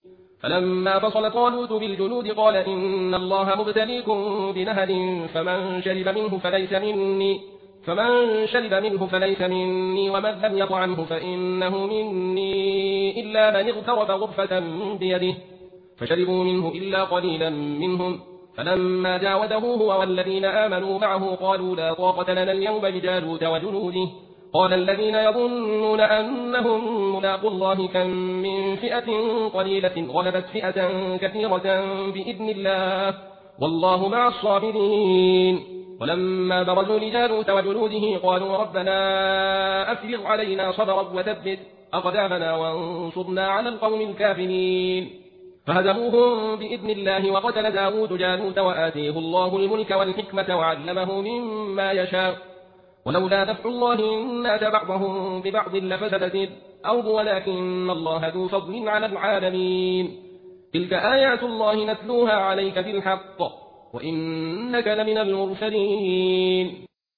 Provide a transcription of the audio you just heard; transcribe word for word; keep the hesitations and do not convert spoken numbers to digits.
فلما فصل طالوت بالجنود قال إن الله مبتليكم بنهر فمن شرب منه فليس مني فمن شرب منه فليس مني ومن لم يطعمه فإنه مني إلا من اغترف غرفة بيده فشربوا منه إلا قليلا منهم. فلما جاوزه هو والذين آمنوا معه قالوا لا طاقة لنا اليوم بجالوت وجنوده. قال الذين يظنون أنهم ملاقوا الله كم من فئة قليلة غلبت فئة كثيرة بإذن الله والله مع الصابرين. ولما برزوا لجالوت وجنوده قالوا ربنا أفرغ علينا صبرا وثبت أقدامنا وانصرنا على القوم الكافرين. فهزموهم بإذن الله وقتل داود جالوت وآتيه الله الملك والحكمة وعلمه مما يشاء ولولا دفع الله الناس بعضهم ببعض لفسدت الأرض ولكن الله ذو فضل على العالمين. تلك آيات الله نتلوها عليك بالحق وإنك لمن المرسلين.